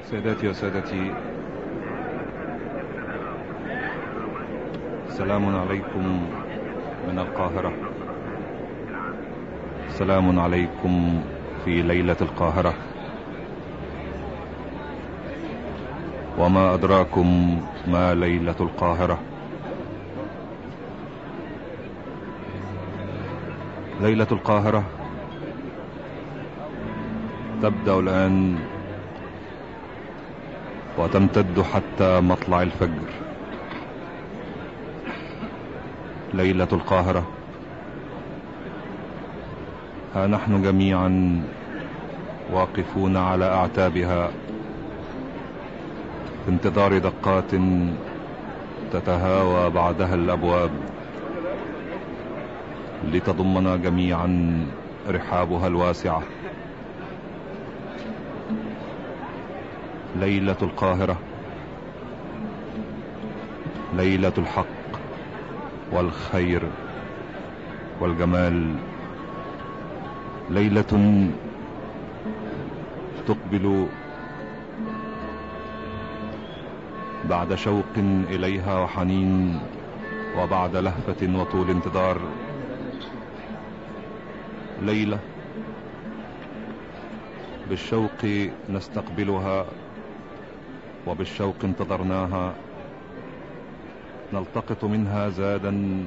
سيداتي وسادتي، سلام عليكم من القاهرة. سلام عليكم في ليلة القاهرة. وما أدراكم ما ليلة القاهرة. ليلة القاهرة تبدأ الآن وتمتد حتى مطلع الفجر. ليلة القاهرة، ها نحن جميعا واقفون على أعتابها في انتظار دقات تتهاوى بعدها الأبواب لتضمنا جميعا رحابها الواسعة. ليلة القاهرة، ليلة الحق والخير والجمال. ليلة تقبل بعد شوق إليها وحنين، وبعد لهفة وطول انتظار. ليلة بالشوق نستقبلها وبالشوق انتظرناها. نلتقط منها زادا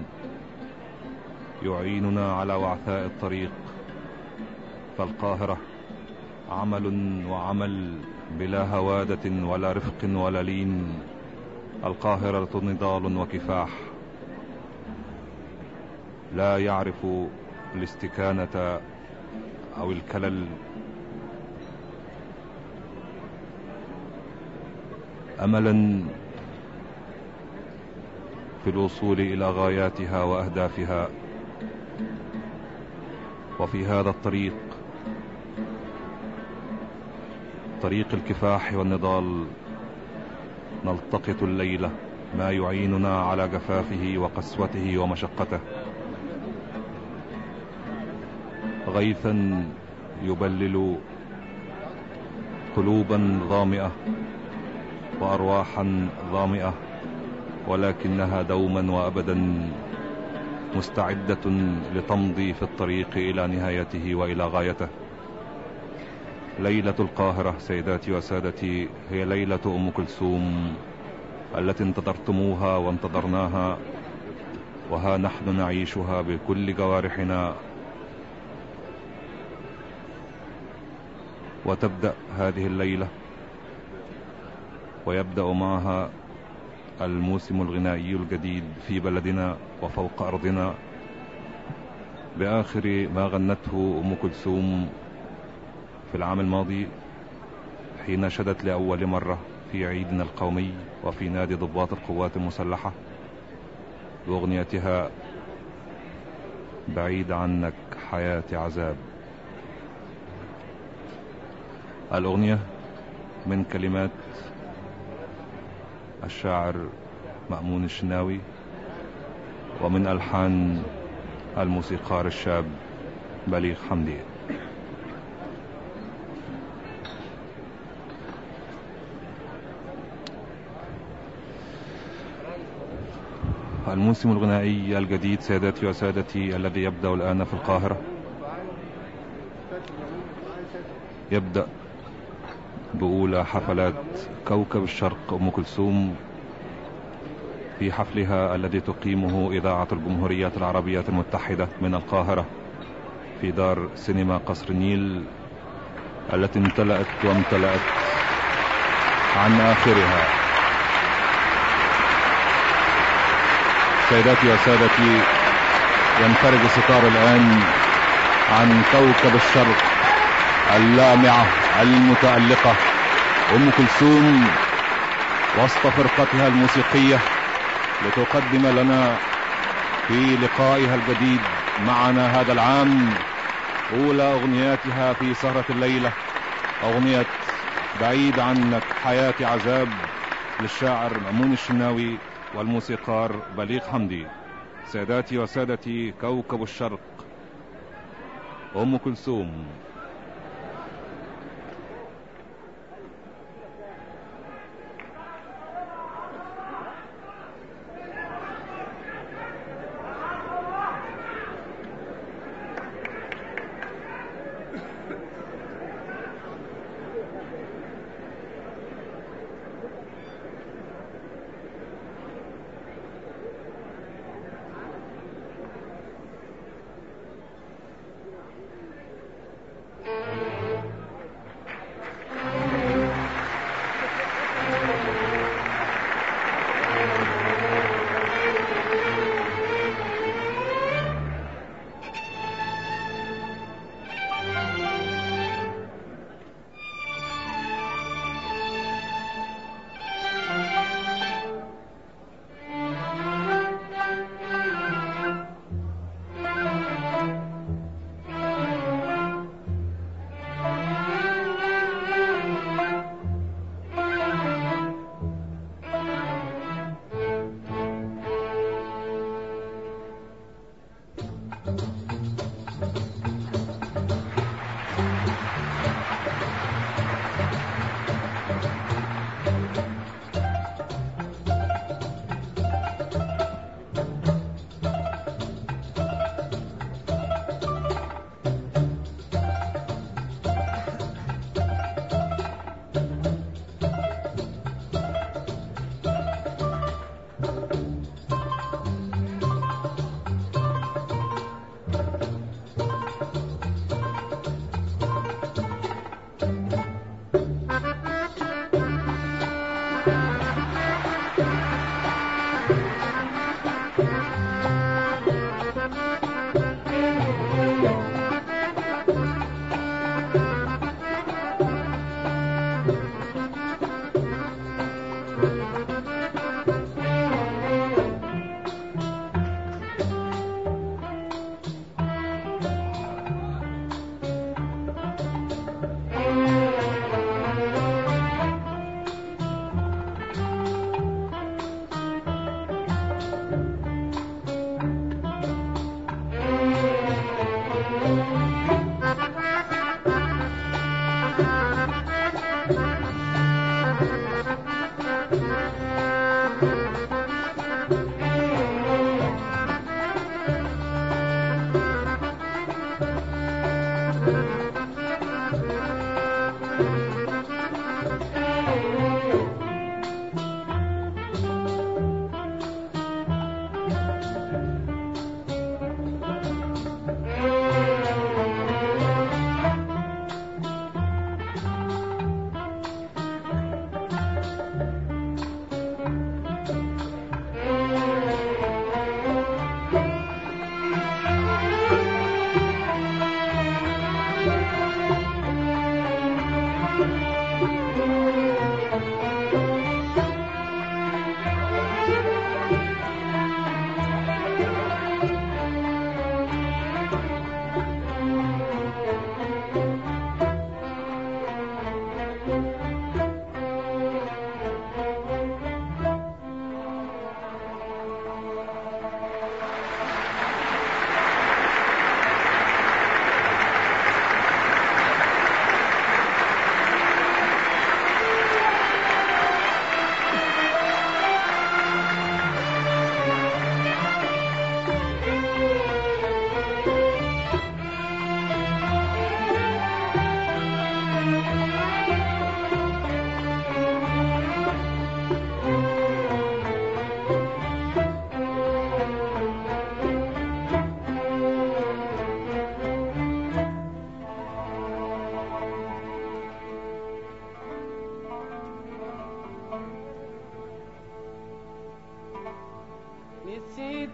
يعيننا على وعثاء الطريق. فالقاهرة عمل وعمل بلا هوادة ولا رفق ولا لين. القاهرة نضال وكفاح، لا يعرف الاستكانة أو الكلل. أملا في الوصول إلى غاياتها وأهدافها. وفي هذا الطريق، طريق الكفاح والنضال، نلتقط الليلة ما يعيننا على جفافه وقسوته ومشقته. غيثا يبلل قلوبا ظامئة وأرواحا ظامئة، ولكنها دوما وأبدا مستعدة لتمضي في الطريق إلى نهايته وإلى غايته. ليلة القاهرة سيداتي وسادتي هي ليلة أم كلثوم التي انتظرتموها وانتظرناها، وها نحن نعيشها بكل جوارحنا. وتبدأ هذه الليلة ويبدأ معها الموسم الغنائي الجديد في بلدنا وفوق أرضنا، بآخر ما غنته أم كلثوم في العام الماضي حين شدت لأول مرة في عيدنا القومي وفي نادي ضباط القوات المسلحة بأغنيتها بعيد عنك حياتي عذاب. الأغنية من كلمات الشاعر مأمون الشناوي، ومن ألحان الموسيقار الشاب بليغ حمدي. الموسم الغنائي الجديد سيداتي وسادتي الذي يبدأ الآن في القاهرة يبدأ بأولى حفلات كوكب الشرق أم كلثوم في حفلها الذي تقيمه إذاعة الجمهورية العربية المتحدة من القاهرة في دار سينما قصر النيل التي امتلأت وامتلأت عن آخرها. سيداتي وسادتي، ينفرج الستار الآن عن كوكب الشرق اللامعة المتألقة أم كلثوم وسط فرقتها الموسيقية، لتقدم لنا في لقائها الجديد معنا هذا العام أولى أغنياتها في سهرة الليلة، أغنية بعيد عنك حياتي عذاب للشاعر مأمون الشناوي والموسيقار بليغ حمدي. ساداتي وسادتي، كوكب الشرق أم كلثوم.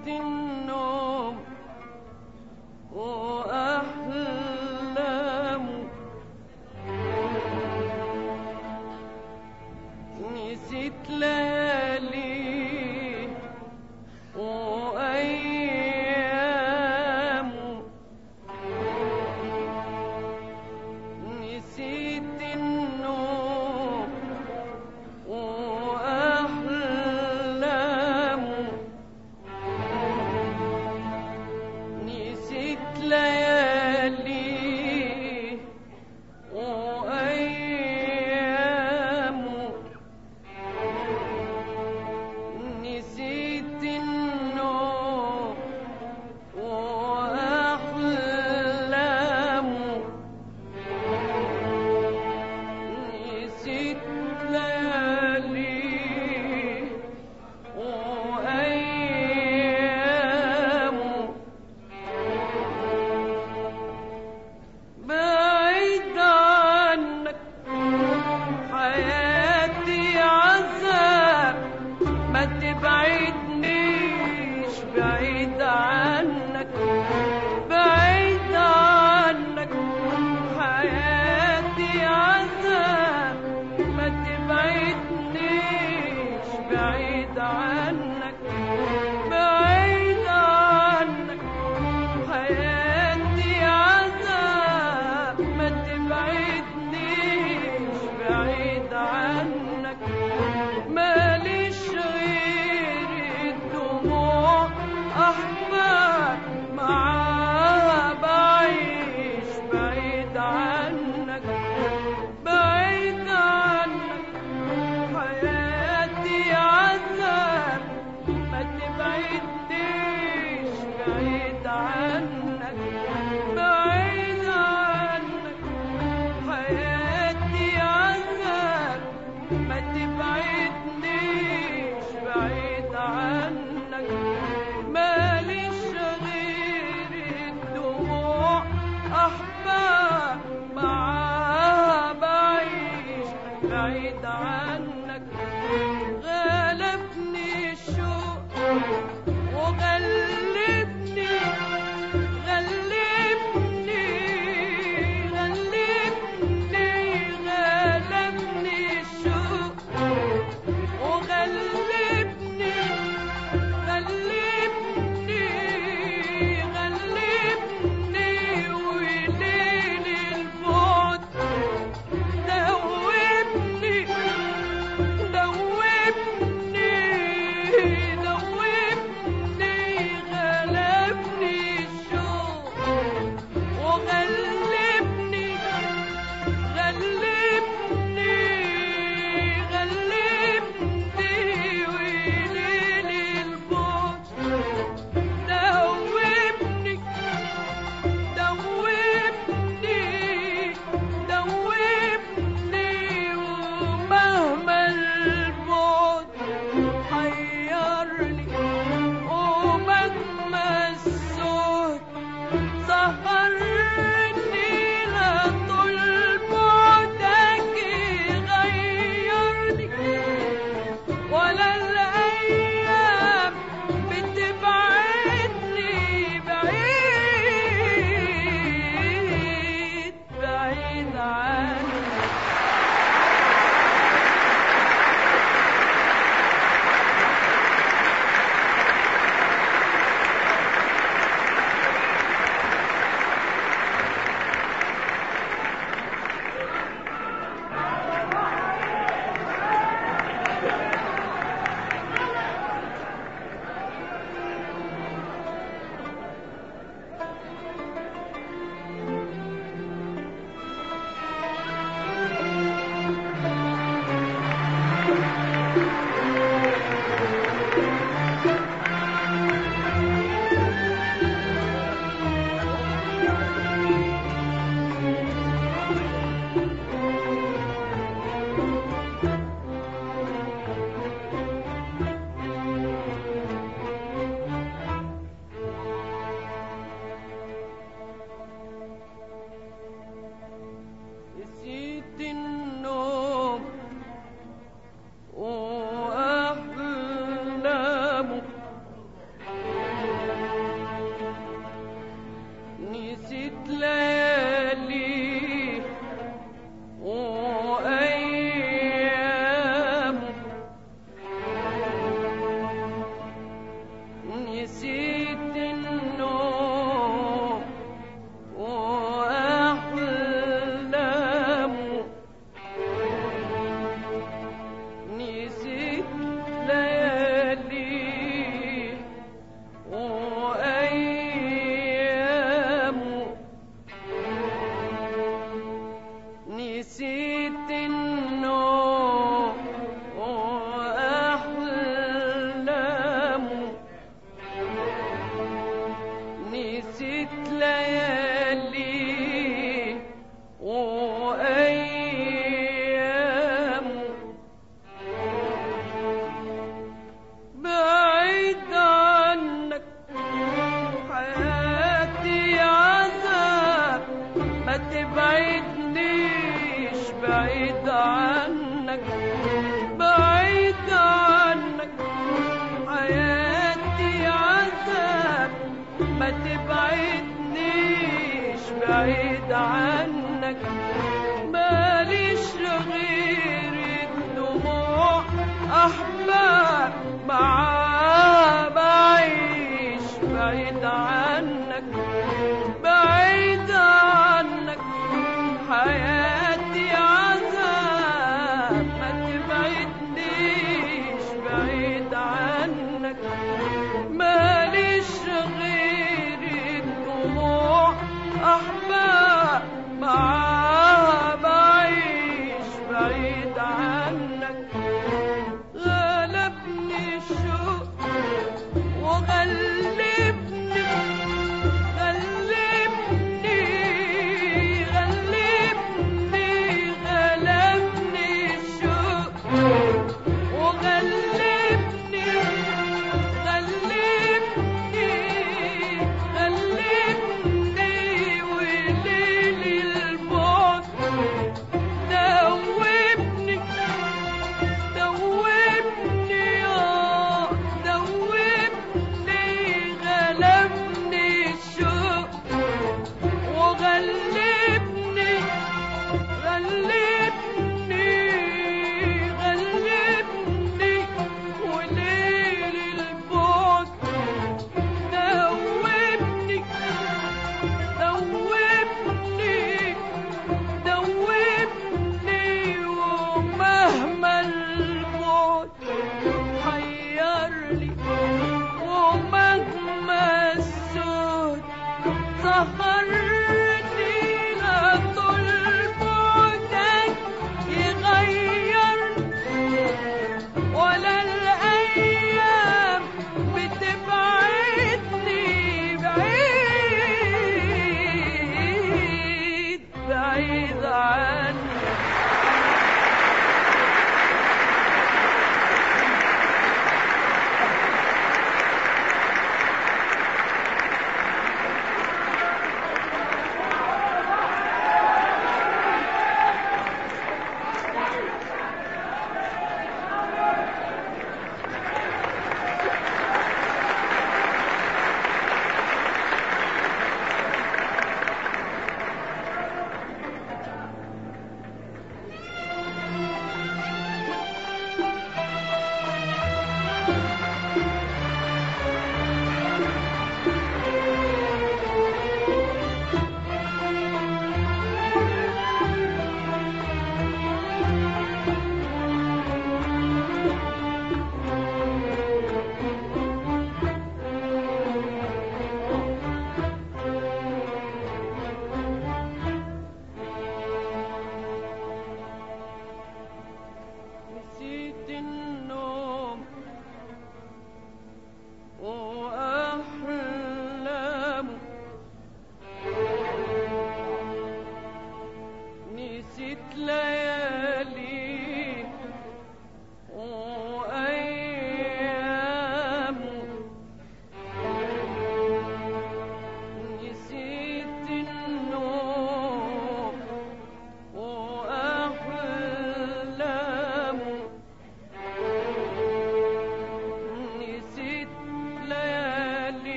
النوم وأحلامه، نسيت ليالي وأيامه، نسيت النوم وأحلامه، نسيت ليالي وأيامه، نسيت النوم وأحلامه، نسيت ليالي وأيامه، بعيد عنك حياتي عذاب، ما تبعدنيش بعيد عنك، بعيد عنك حياتي عذاب، ما تبعدنيش بعيد عنك، بعيد عنك حياتي عذاب، ما تبعدنيش بعيد عنك، ماليش غير الدموع أحباب، معاها بعيش بعيد عنك، بعيد عنك حياتي عذاب، ما تبعدنيش بعيد عنك، بعيد عنك حياتي عذاب، ما تبعدنيش بعيد عنك، ماليش غير الدموع أحباب، معاها بعيش بعيد عنك، غلبني الشوق وغلبني، غلبني غلبني الشوق وغلبني، غلبني وليل البعد دوبني، دوبني عنك بعيد عنك حياتي عذاب ما تبعدنيش بعيد عنك ماليش غير الدموع أحباب معاه بعيش بعيد عنك بعيد عنك حياتي عذاب ما تبعدنيش بعيد عنك ماليش غير الدموع أحباب معاه بعيش بعيد عنك غلبني الشوق وغلبني غلبني غلبني الشوق وغلبني وليل البعد دوبني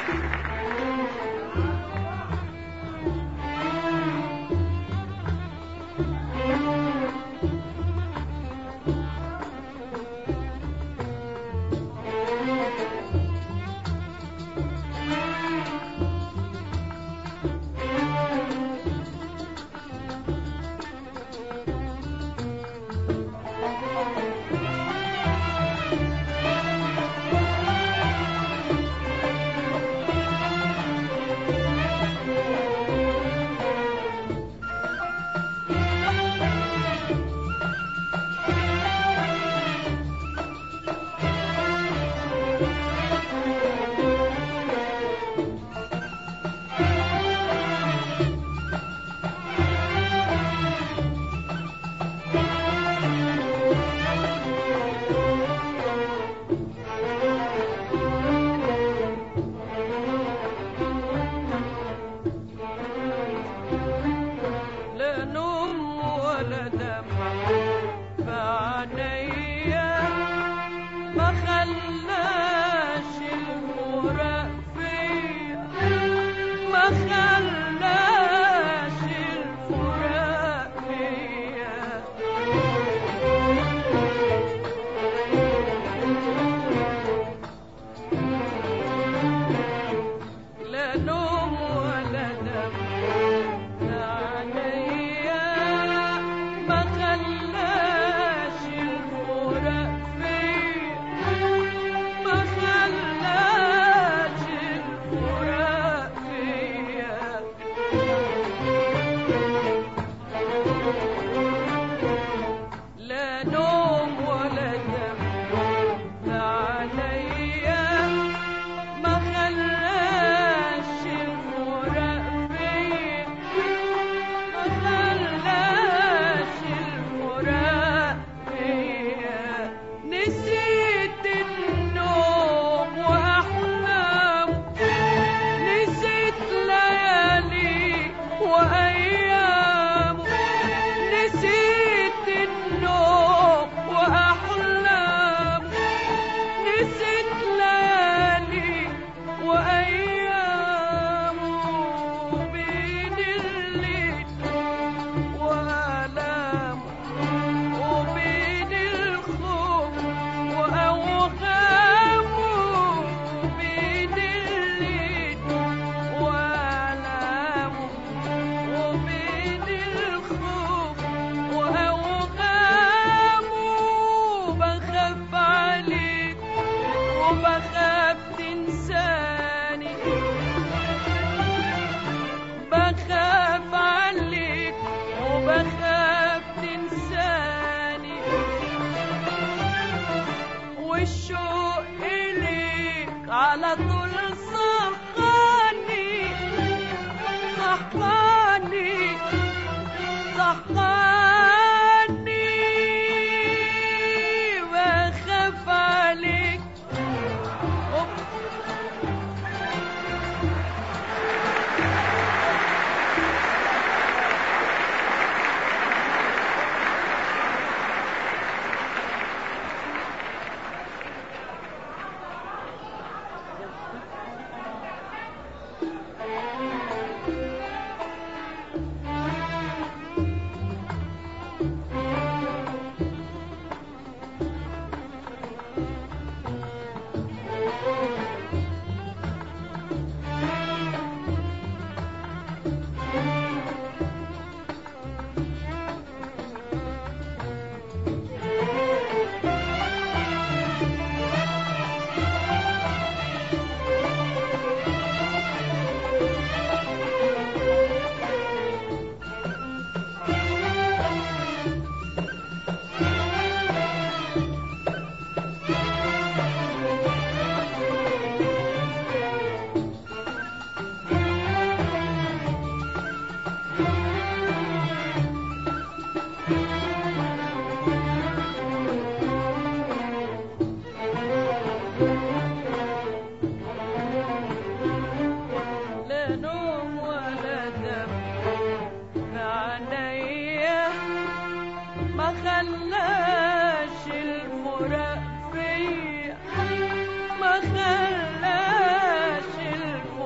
ما خلاش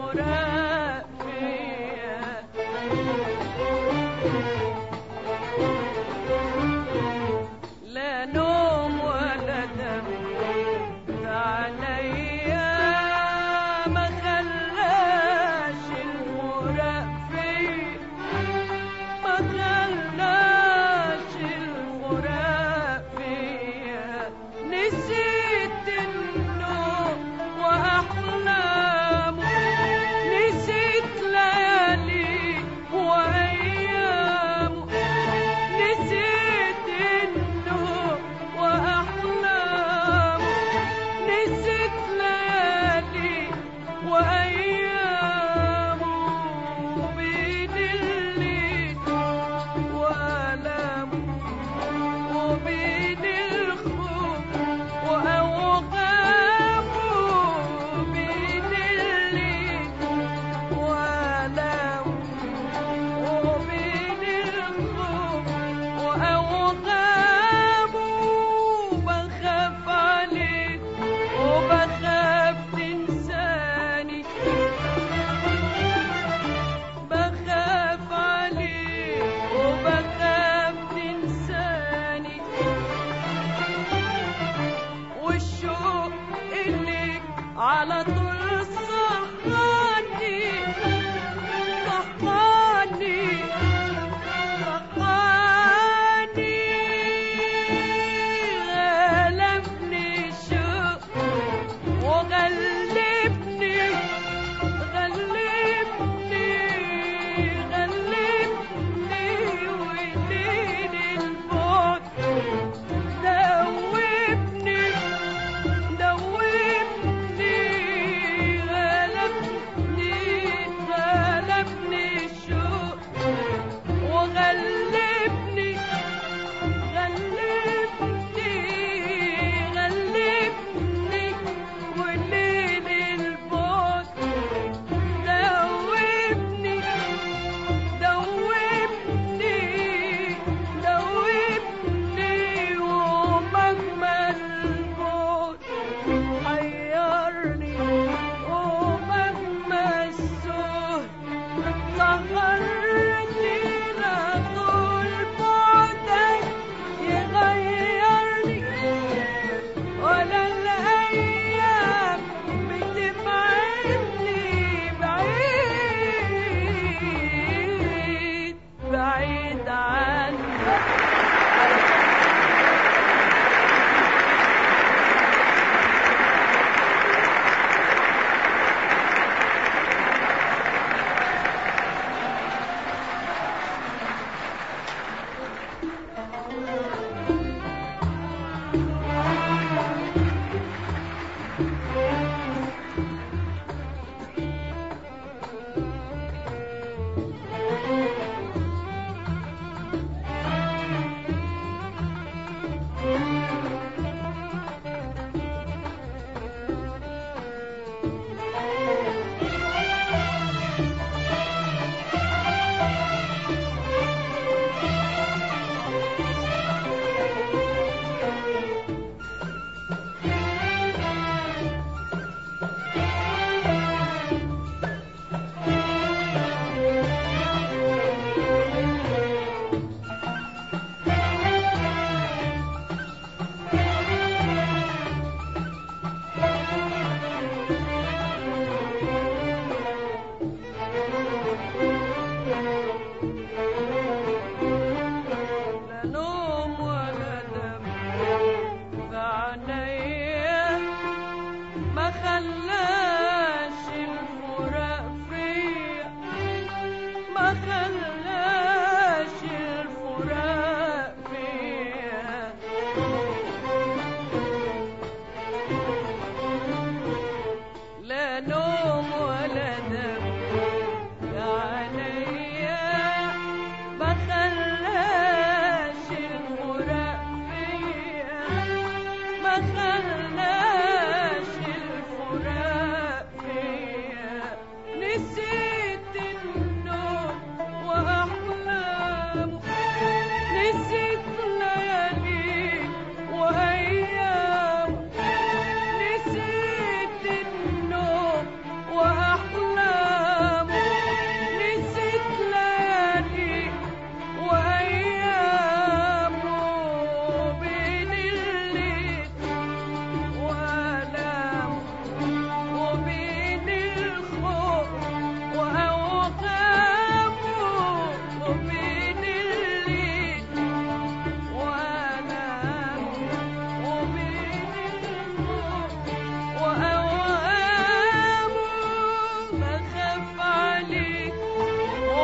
الفراق فيا لا نوم ولا دم عليا ما خلاش الفراق فيا ما خلاش الفراق فيا نسيت النوم وأحلامه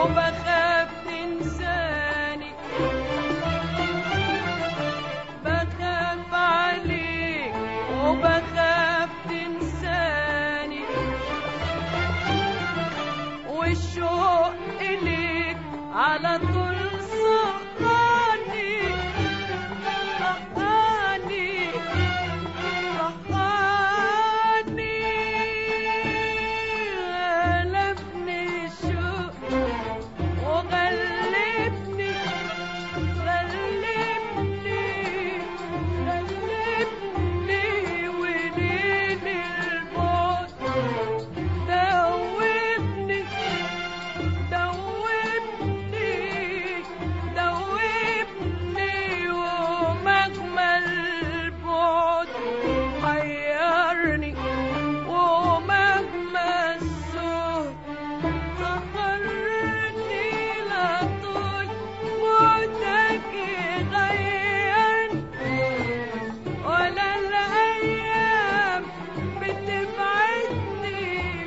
وبخاف تنساني، بخاف عليك وبخاف تنساني، والشوق إليك على طول صحاني صحاني صحاني، غلبني الشوق وغلبني غلبني غلبني، وليل البعد دوبني دوبني دوبني، ومجمل البعد حيرني، ومجمل السهد سهرني، لا طول بعدك يغيرني ولا الأيام بتبعدني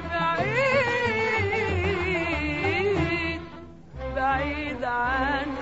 بعيد بعيد عنك.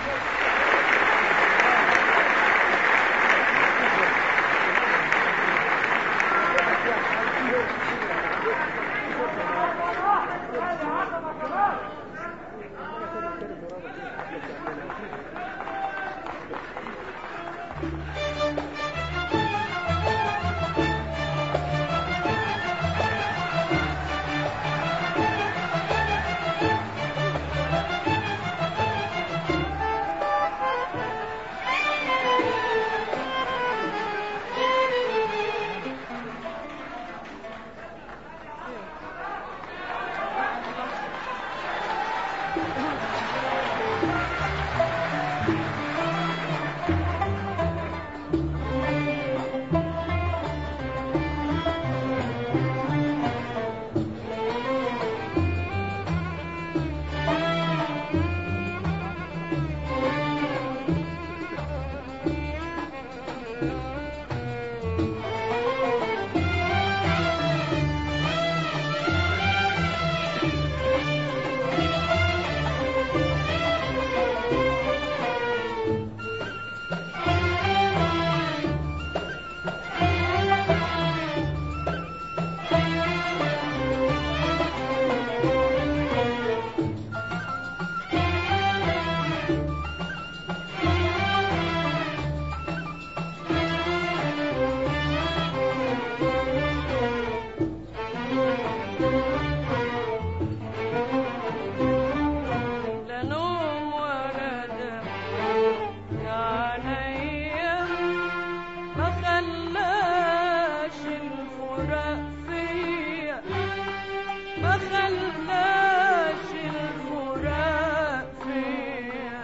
لا نوم ولا دم يا عينيا، ما خلاش الفراق فيا، ما خلاش الفراق فيا،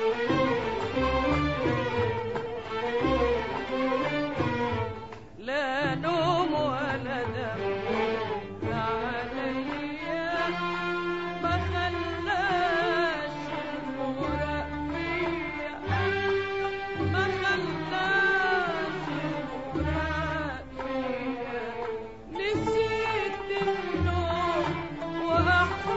لا نوم ولا دم يا عينيا، ما خلاش الفراق فيا، ما خلاش الفراق فيا، نسيت النوم وأحلام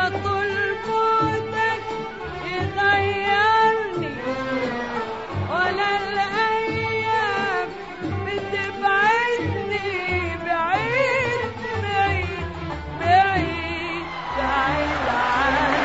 طول موتك يغيرني ولا الأيام بتبعدني بعيد بعيد بعيد بعيد عني.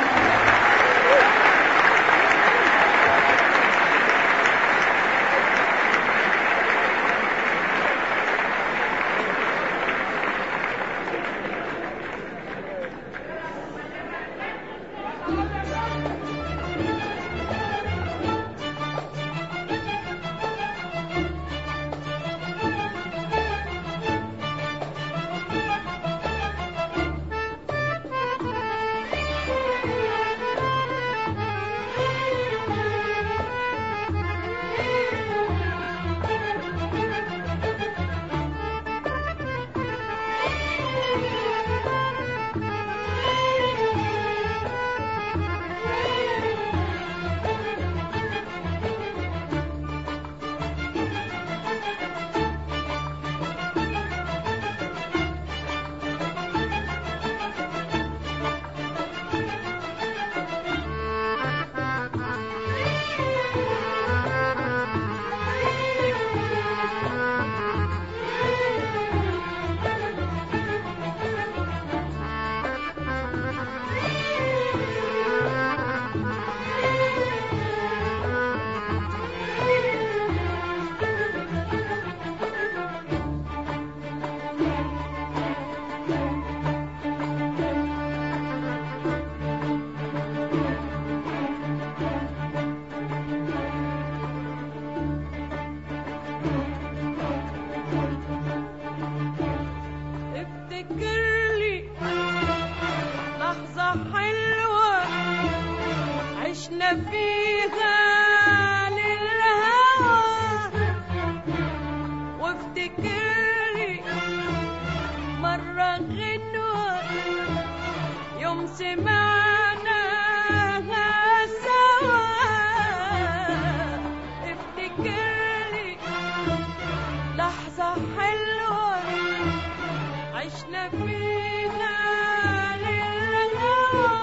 افتكرلي لحظة حلوة عشنا فيها للهوى، وافتكرلي مرة غنوة يوم سمعناها سوا. افتكرلي لحظة حلوة عشنا فيها للهوى،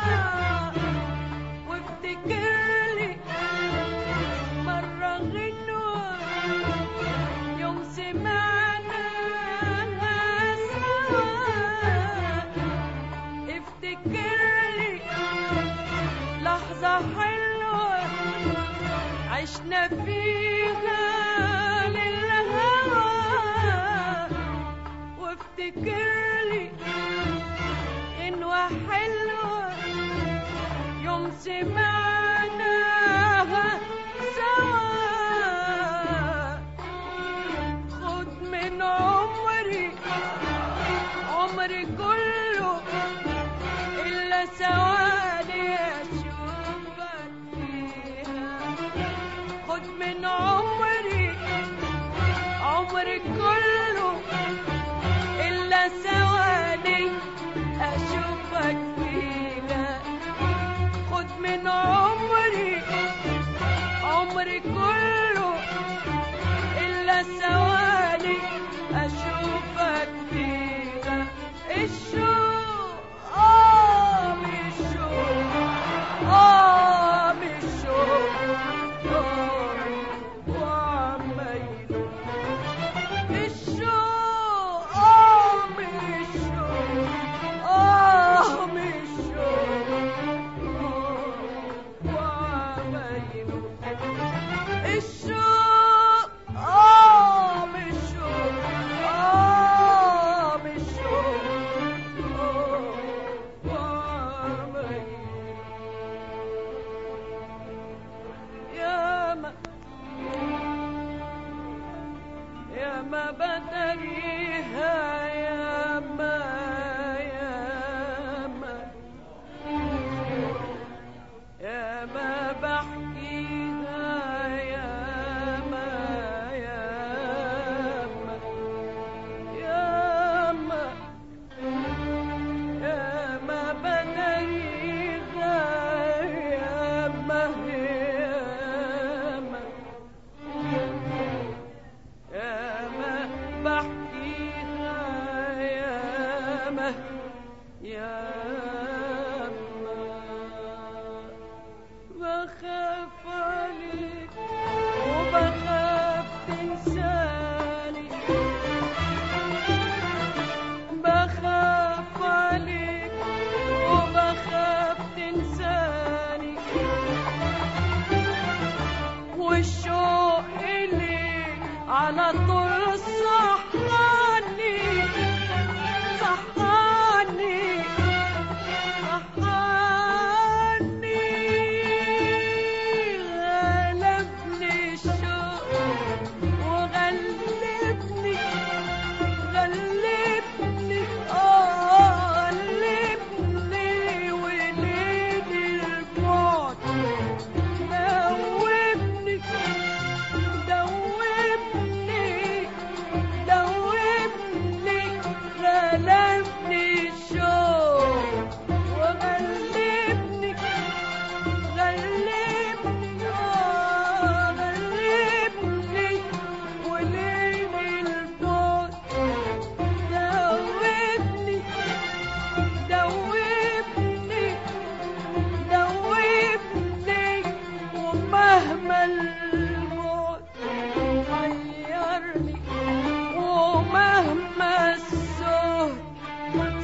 وافتكرلي مرة غنوة يوم سمعناها سوا. افتكرلي لحظة حلوة عشنا فيها للهوى، وافتكرلي غنوة حلوة يوم سمعناها سوا. خد من عمري عمري كله إلا ثواني أشوفك فيها. خد من عمري عمري كله إلا ثواني أشوفك فيها. خد من عمري عمري كله إلا ثواني أشوفك فيها. الشوق مش شوق مش شوق وعمايله. الشوق مش شوق مش شوق وعمايله. الشوق مش شوق مش شوق وعمايله. ياما بدريها ياما بحكيها ياما بدريها ياما بحكيها ياما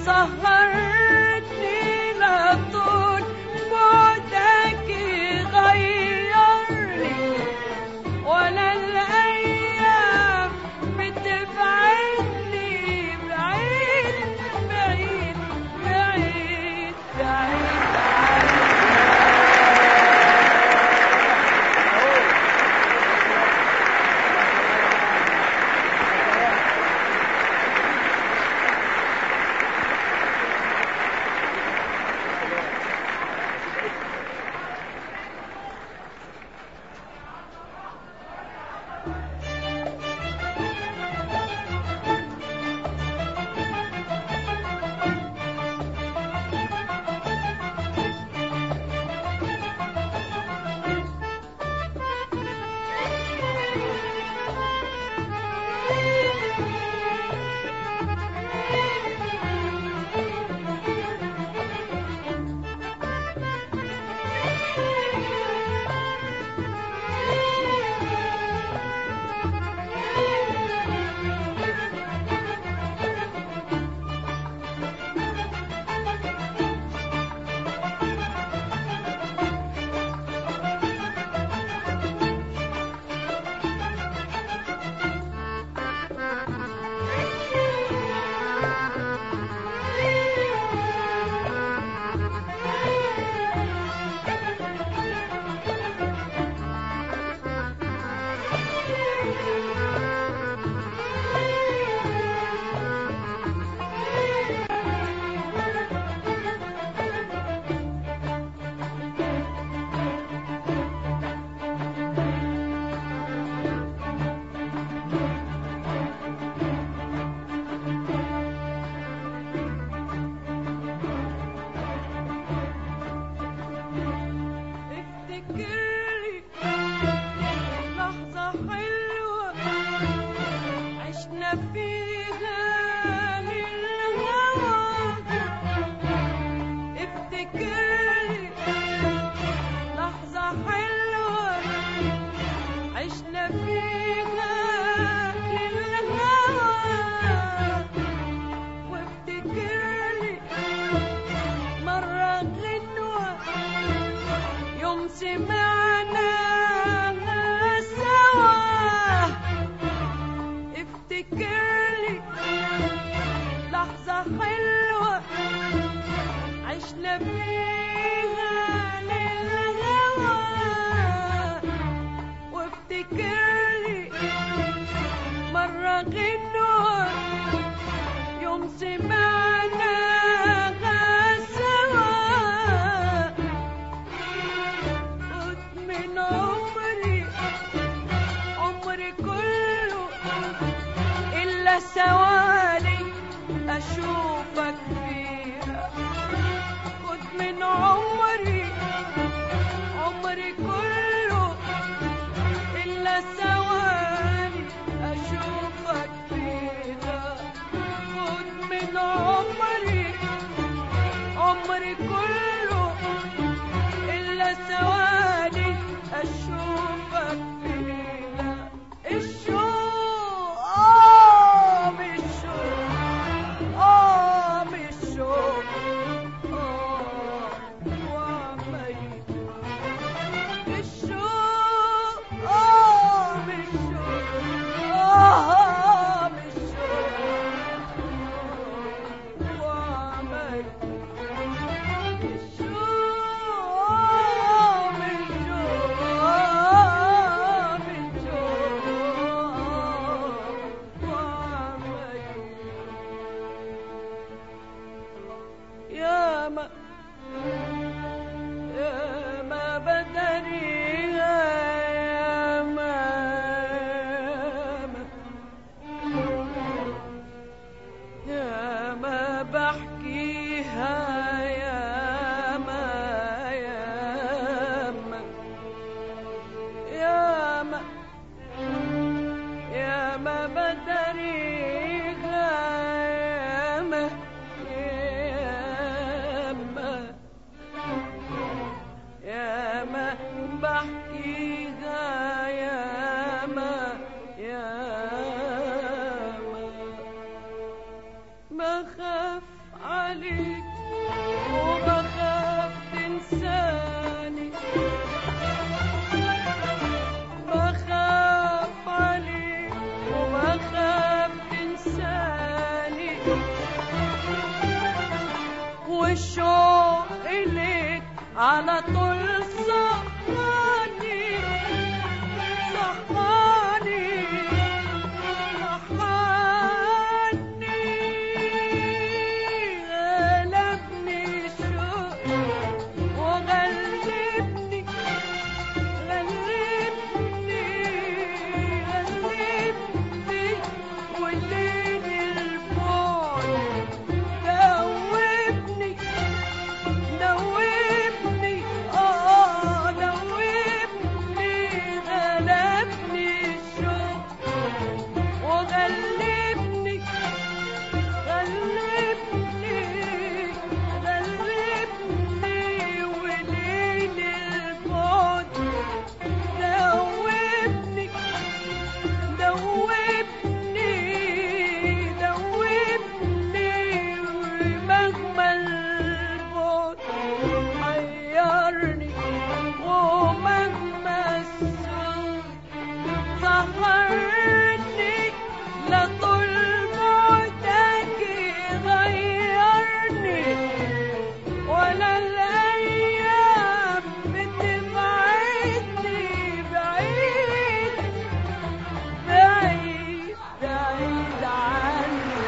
سهرتني لطول بعدك غيرني ولا الأيام بتبعدني بعيد بعيد بعيد بعيد عليك وبخاف تنساني، بخاف عليك وبخاف تنساني، والشوق إليك على طول صحاني صحاني صحاني، غلبني الشوق وغلبني غلبني غلبني، والليل البعد دوبني دوبني دوبني، غلبني الشوق وغلبني غلبني غلبني، وليل البعد دوبني دوبني دوبني، ومهما البعد حيرني ومهما السوق سهرني، لا طول بعدك يغيرني ولا الأيام بتبعدني بعيد بعيد بعيد عني.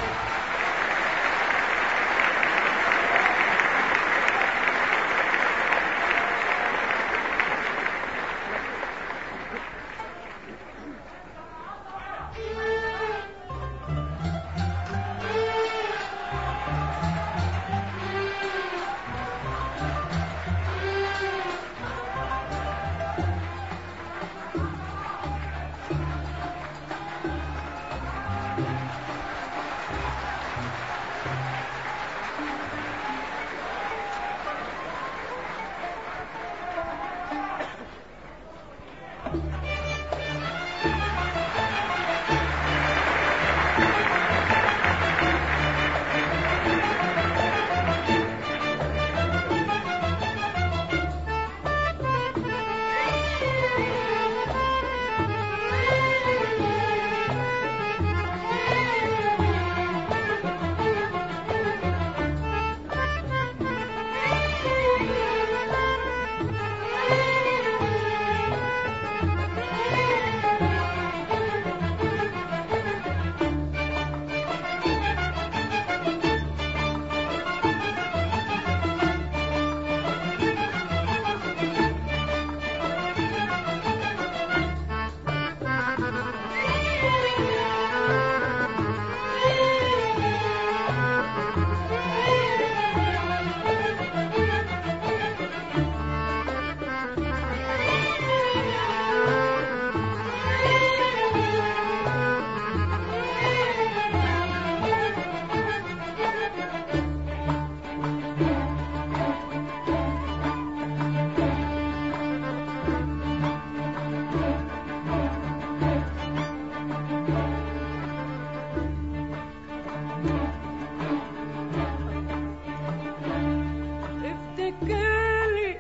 افتكرلي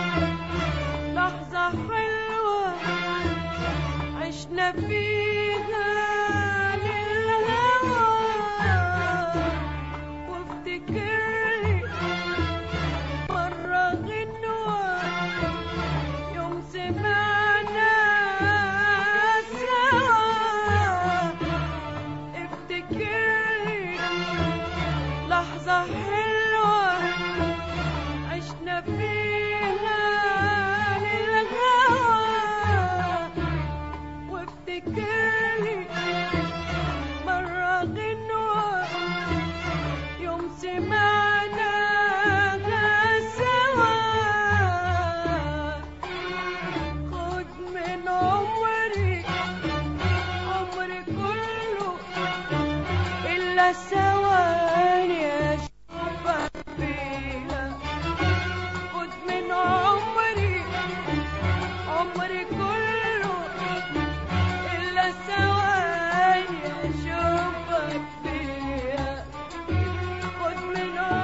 لحظة حلوة عشنا فيها للهوى، وافتكرلي مرة غنوة يوم سمعنا سوا، افتكرلي لحظة حلوة عشنا فيها للهوى، وافتكرلي مرة غنوة يوم سمعنا سوا، خد من عمري عمري كله إلا ثواني أشوفك فيها، خد من عمري عمري كله إلا ثواني أشوفك فيها، خد من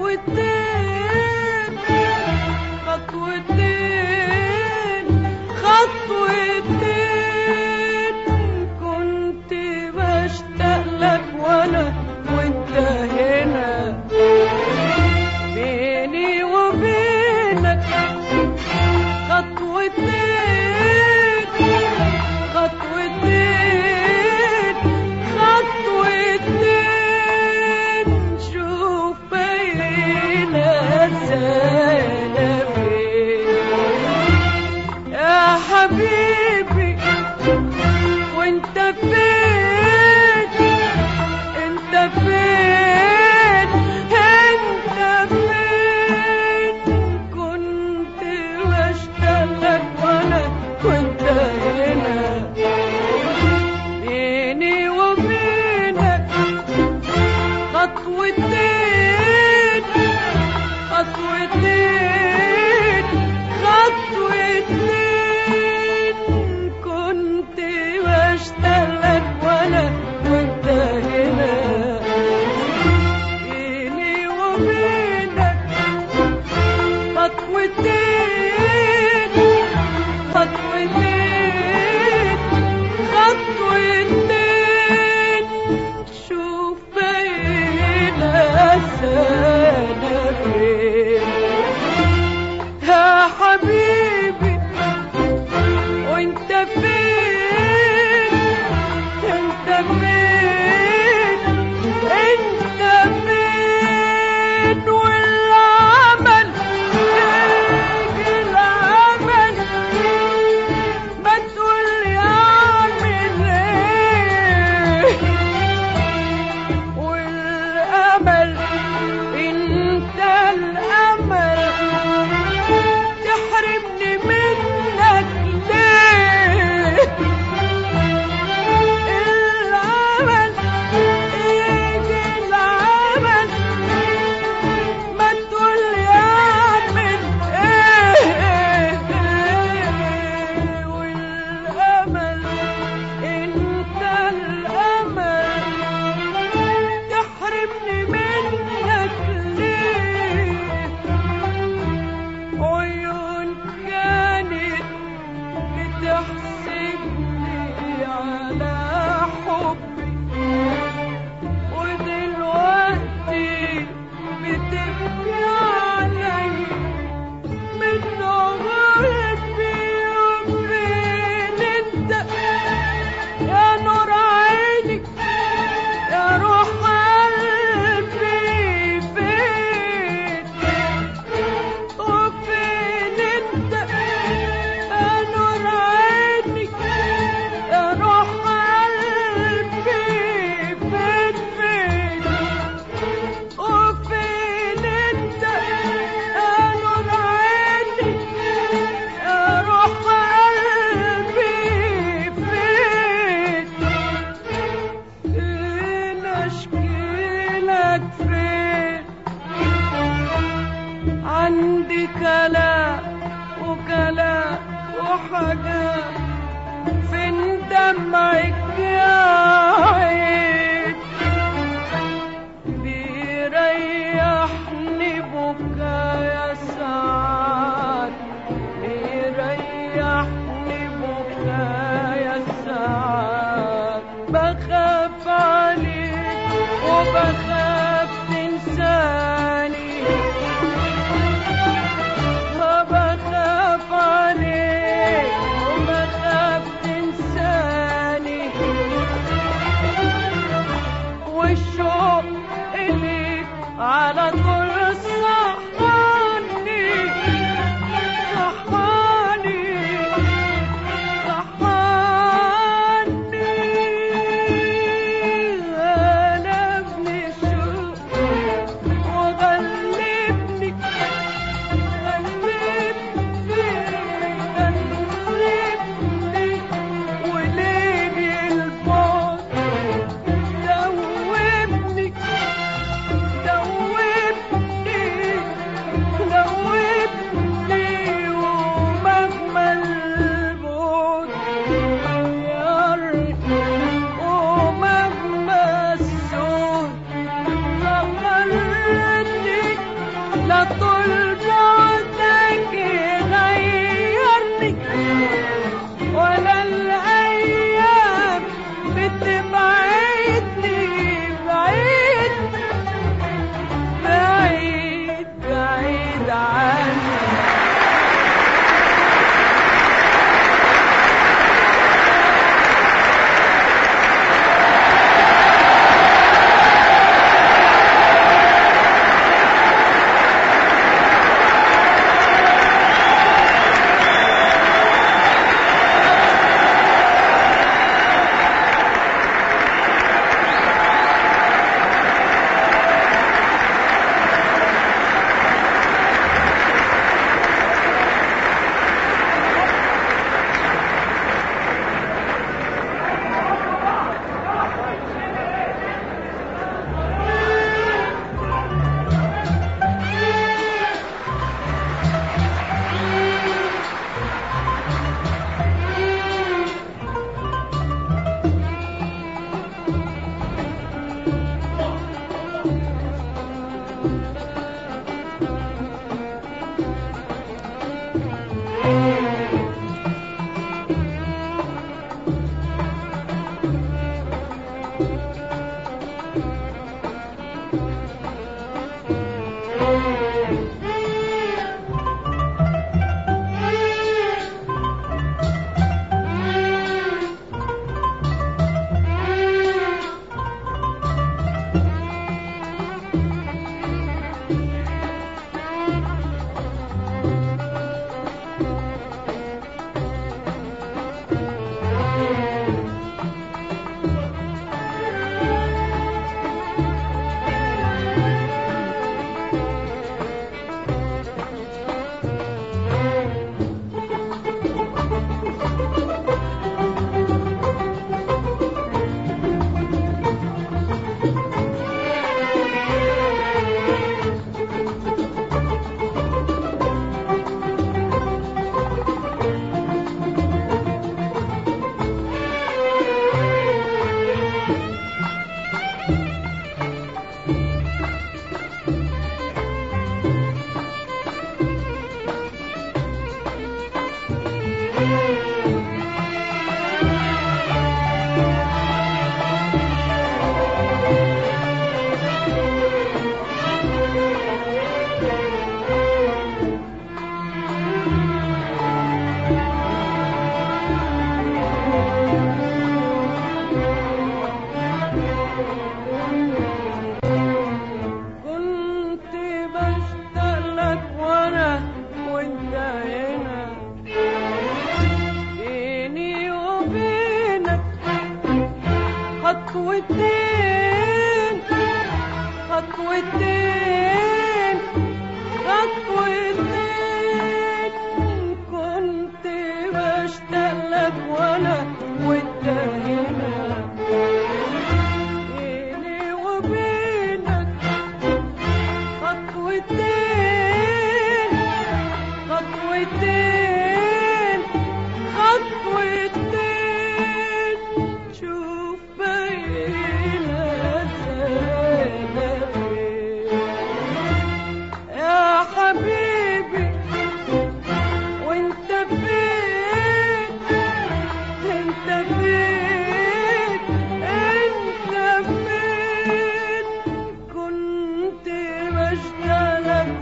خطوتين خطوتين خطوتين كنت بشتاق لك وانا وانت هنا بيني وبينك خطوتين خطوتين خطوتين شوف بينا سنة يا حبيبي وانت فين انت فين انت فين كنت بشتاق لك وانا كنت هنا بيني وبينك خطوتين خطوتين خطوتين كنت بشتاق لك وانا كنت هنا بيني وبينك خطوتين خطوتين خطوتين شوف بينا سنة فين يا حبيبي وانت فين انت فين انت فين والعمل يجي العمل ما تقولي اعمل ايه والامل انت الامل تحرمني منك ليه العمل يجي العمل ما تقولي اعمل ايه والامل انت الامل تحرمني منك ليه عيون كانت بتحسدني على حبي ودلوقتي بتبكي علي من غربي وفين انت يا نور عيني يا روح قلبي فين وفين انت يا نور عيني يا روح قلبي فين فين وفين انت يا نور عيني يا روح قلبي فين فين اشكيلك فين عندي كلام وكلام وحاجات فين دمعك يا عين بيريحني بكايا ساعات بيريحني بكايا ساعات بخاف عليك وبخاف تنساني بخاف عليك وبخاف تنساني طول بعدك غيرني ولا الأيام بتبعدني بعيد بعيد بعيد عني. خطوتين خطوتين خطوتين كنت بشتاق لك وانا وانت هنا بيني وبينك خطوتين خطوتين خطوتين شوف بينك يا حبيبي وانت فين انت فين انت فين كنت بشتاق لك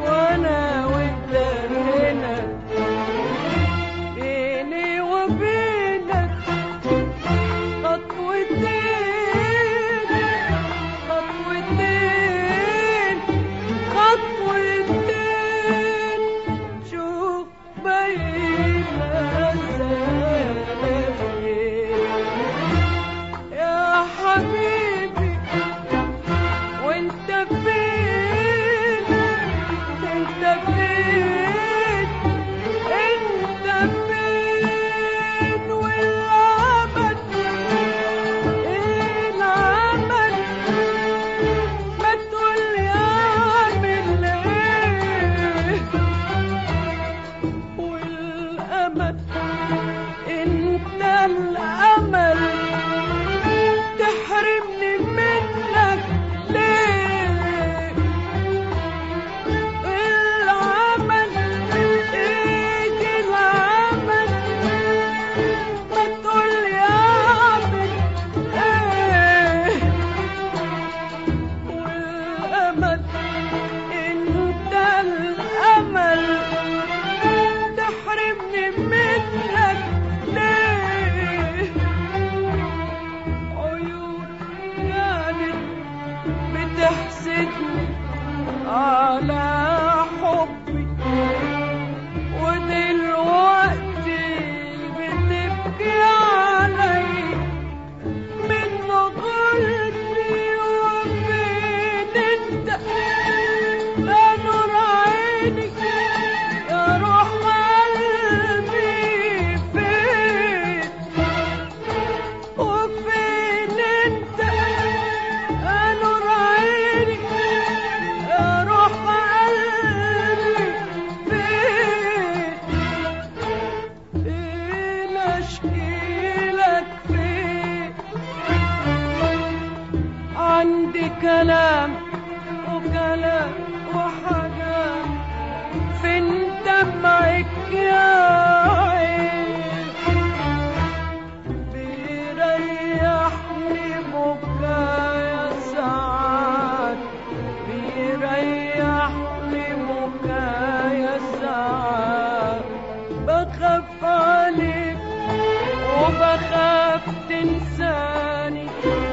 على حبي، ودلوقتي بتبكي علي من غلبي. وفين انت يا نور عيني يا روح قلبي؟ فين وفين انت يا نور عيني يا روح قلبي؟ فين اشكيلك؟ فين عندي كلام وكلام وحاجات، فين دمعك يا عين؟ بيريحني بكايا ساعات، بيريحني بكايا ساعات. بخاف عليك وبخاف تنساني،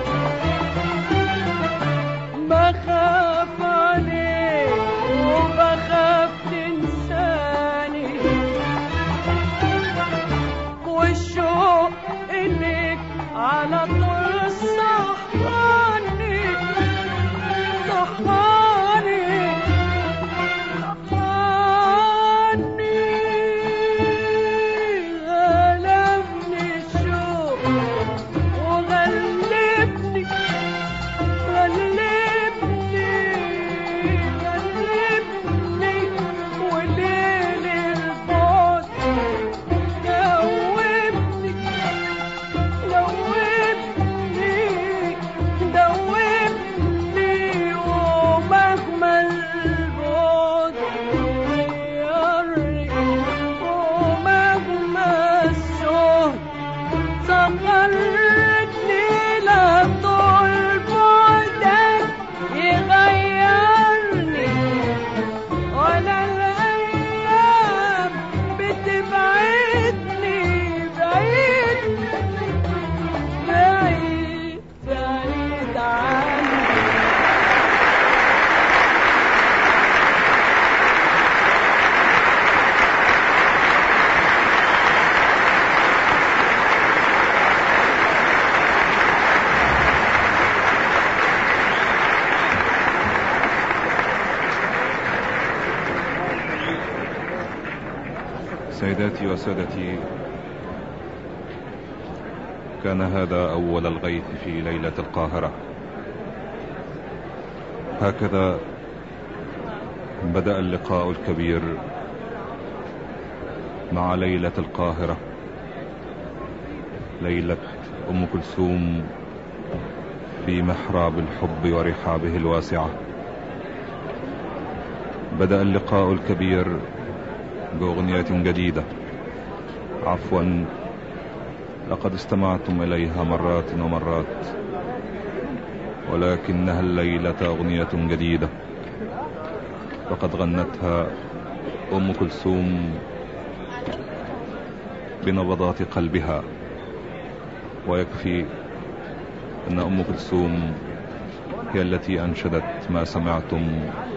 بخاف عليك وبخاف تنساني. والشوق إليك على طول صحاني، صحاني، صحاني. غلبني الشوق وغلبني، غلبني، غلبني. وليل البعد دوبني، دوبني، دوبني. ومهما البعد غيرني، ومهما السهد صغرتني، لا طول بعدك يغيرني، ولا الأيام بتبعدني بعيد، بعيد، بعيد عني. سيداتي وسادتي، كان هذا أول الغيث في ليلة القاهرة. هكذا بدأ اللقاء الكبير مع ليلة القاهرة، ليلة أم كلثوم في محراب الحب ورحابه الواسعة. بدأ اللقاء الكبير بأغنية جديدة، عفوا لقد استمعتم إليها مرات ومرات، ولكنها الليلة أغنية جديدة، فقد غنتها أم كلثوم بنبضات قلبها. ويكفي أن أم كلثوم هي التي أنشدت ما سمعتم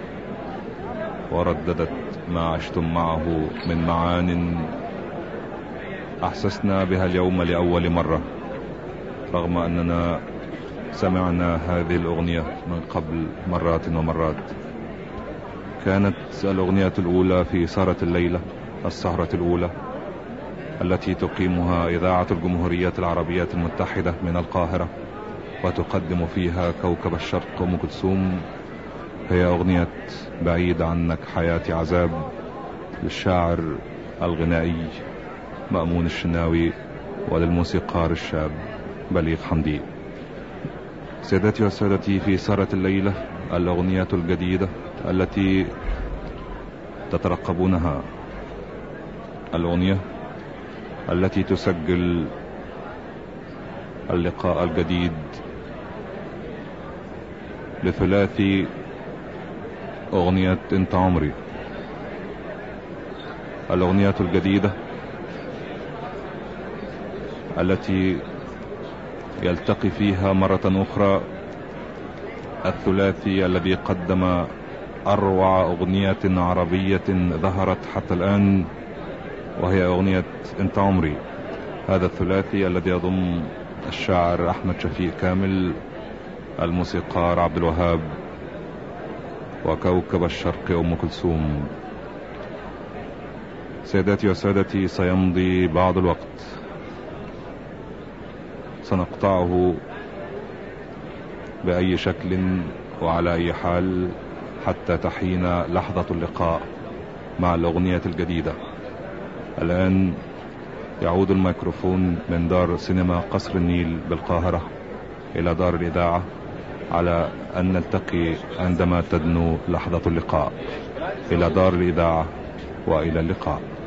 ورددت ما عشتم معه من معان أحسسنا بها اليوم لأول مرة، رغم أننا سمعنا هذه الأغنية من قبل مرات ومرات. كانت الأغنية الأولى في سهرة الليلة، السهرة الأولى التي تقيمها إذاعة الجمهورية العربية المتحدة من القاهرة، وتقدم فيها كوكب الشرق أم كلثوم، هي أغنية بعيد عنك حياتي عذاب للشاعر الغنائي مأمون الشناوي وللموسيقار الشاب بليغ حمدي. سيداتي وسادتي، في سهرة الليلة الأغنية الجديدة التي تترقبونها، الأغنية التي تسجل اللقاء الجديد لثلاثي أغنية انت عمري. الأغنية الجديدة التي يلتقي فيها مرة أخرى الثلاثي الذي قدم أروع أغنية عربية ظهرت حتى الآن، وهي أغنية أنت عمري. هذا الثلاثي الذي يضم الشاعر أحمد شفيق كامل، الموسيقار عبد الوهاب، وكوكب الشرق أم كلثوم. سيداتي وسادتي، سيمضي بعض الوقت، سنقطعه بأي شكل وعلى أي حال حتى تحين لحظة اللقاء مع الأغنية الجديدة. الآن يعود الميكروفون من دار سينما قصر النيل بالقاهرة إلى دار الإذاعة، على أن نلتقي عندما تدنو لحظة اللقاء. إلى دار الإذاعة وإلى اللقاء.